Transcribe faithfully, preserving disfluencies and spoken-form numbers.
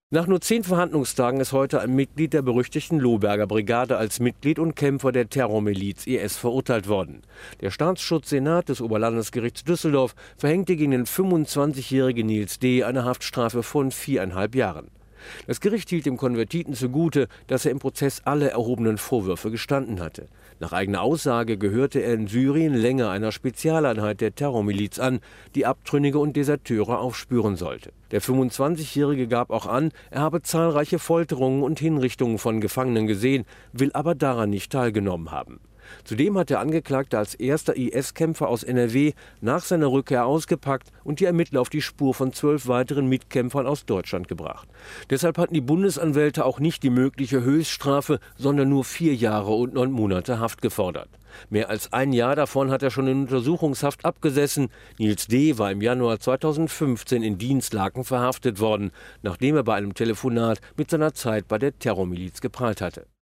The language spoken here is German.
Nach nur zehn Verhandlungstagen ist heute ein Mitglied der berüchtigten Lohberger Brigade als Mitglied und Kämpfer der Terrormiliz I S verurteilt worden. Der Staatsschutzsenat des Oberlandesgerichts Düsseldorf verhängte gegen den fünfundzwanzigjährigen Nils D. eine Haftstrafe von viereinhalb Jahren. Das Gericht hielt dem Konvertiten zugute, dass er im Prozess alle erhobenen Vorwürfe gestanden hatte. Nach eigener Aussage gehörte er in Syrien länger einer Spezialeinheit der Terrormiliz an, die Abtrünnige und Deserteure aufspüren sollte. Der fünfundzwanzigjährige gab auch an, er habe zahlreiche Folterungen und Hinrichtungen von Gefangenen gesehen, will aber daran nicht teilgenommen haben. Zudem hat der Angeklagte als erster I S-Kämpfer aus N R W nach seiner Rückkehr ausgepackt und die Ermittler auf die Spur von zwölf weiteren Mitkämpfern aus Deutschland gebracht. Deshalb hatten die Bundesanwälte auch nicht die mögliche Höchststrafe, sondern nur vier Jahre und neun Monate Haft gefordert. Mehr als ein Jahr davon hat er schon in Untersuchungshaft abgesessen. Nils D. war im Januar zweitausendfünfzehn in Dinslaken verhaftet worden, nachdem er bei einem Telefonat mit seiner Zeit bei der Terrormiliz geprahlt hatte.